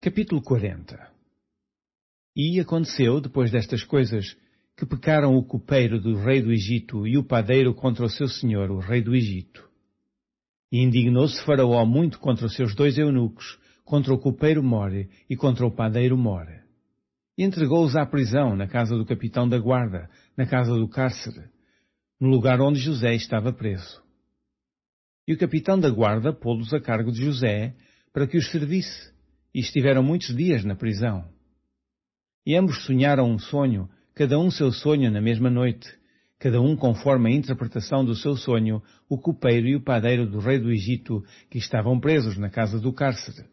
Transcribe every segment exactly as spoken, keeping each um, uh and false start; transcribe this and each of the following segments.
Capítulo quarenta. E aconteceu, depois destas coisas, que pecaram o copeiro do rei do Egito e o padeiro contra o seu senhor, o rei do Egito. E indignou-se Faraó muito contra os seus dois eunucos, contra o copeiro More e contra o padeiro More. E entregou-os à prisão, na casa do capitão da guarda, na casa do cárcere, no lugar onde José estava preso. E o capitão da guarda pô-los a cargo de José, para que os servisse, e estiveram muitos dias na prisão. E ambos sonharam um sonho, cada um seu sonho na mesma noite, cada um conforme a interpretação do seu sonho, o copeiro e o padeiro do rei do Egito, que estavam presos na casa do cárcere.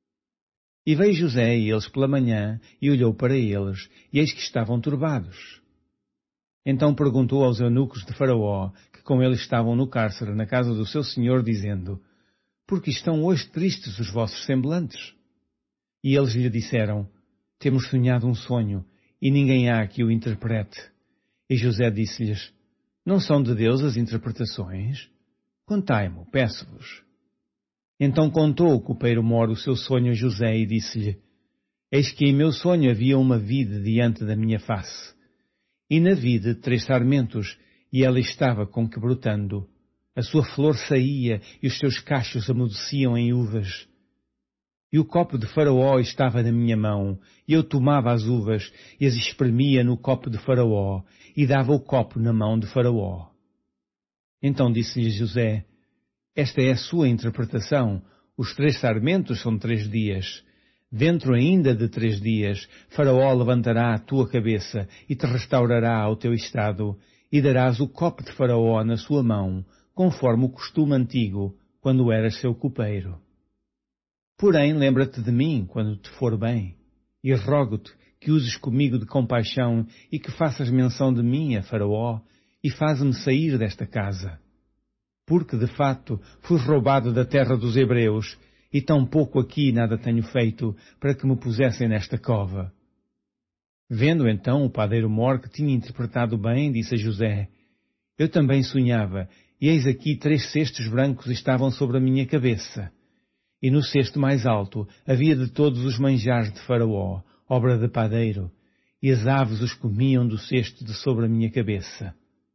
E veio José e eles pela manhã, e olhou para eles, e eis que estavam turbados. Então perguntou aos eunucos de Faraó, que com ele estavam no cárcere, na casa do seu senhor, dizendo: Por que estão hoje tristes os vossos semblantes? E eles lhe disseram: Temos sonhado um sonho, e ninguém há que o interprete. E José disse-lhes: Não são de Deus as interpretações? Contai-mo, peço-vos. Então contou o copeiro More o seu sonho a José e disse-lhe: Eis que em meu sonho havia uma vide diante da minha face. E na vide três sarmentos, e ela estava com que brotando. A sua flor saía, e os seus cachos amudeciam em uvas. E o copo de Faraó estava na minha mão, e eu tomava as uvas, e as espremia no copo de Faraó, e dava o copo na mão de Faraó. Então disse-lhe José: Esta é a sua interpretação, os três sarmentos são três dias. Dentro ainda de três dias, Faraó levantará a tua cabeça, e te restaurará ao teu estado, e darás o copo de Faraó na sua mão, conforme o costume antigo, quando eras seu copeiro. Porém, lembra-te de mim quando te for bem, e rogo-te que uses comigo de compaixão e que faças menção de mim a Faraó, e faz-me sair desta casa. Porque, de fato, fui roubado da terra dos hebreus, e tão pouco aqui nada tenho feito para que me pusessem nesta cova. Vendo então o padeiro More que tinha interpretado bem, disse a José: Eu também sonhava, e eis aqui três cestos brancos estavam sobre a minha cabeça. E no cesto mais alto havia de todos os manjares de Faraó, obra de padeiro, e as aves os comiam do cesto de sobre a minha cabeça.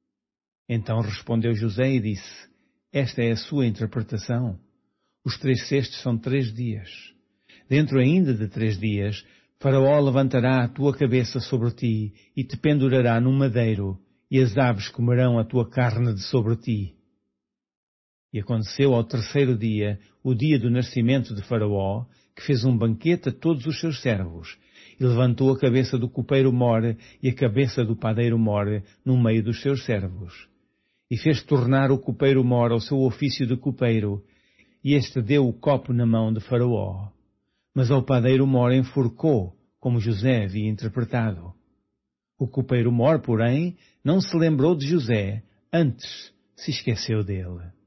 Então respondeu José e disse: Esta é a sua interpretação. Os três cestos são três dias. Dentro ainda de três dias, Faraó levantará a tua cabeça sobre ti e te pendurará num madeiro, e as aves comerão a tua carne de sobre ti. E aconteceu ao terceiro dia, o dia do nascimento de Faraó, que fez um banquete a todos os seus servos, e levantou a cabeça do copeiro More e a cabeça do padeiro More no meio dos seus servos. E fez tornar o copeiro More ao seu ofício de copeiro, e este deu o copo na mão de Faraó. Mas ao padeiro More enforcou, como José havia interpretado. O copeiro More, porém, não se lembrou de José, antes se esqueceu dele.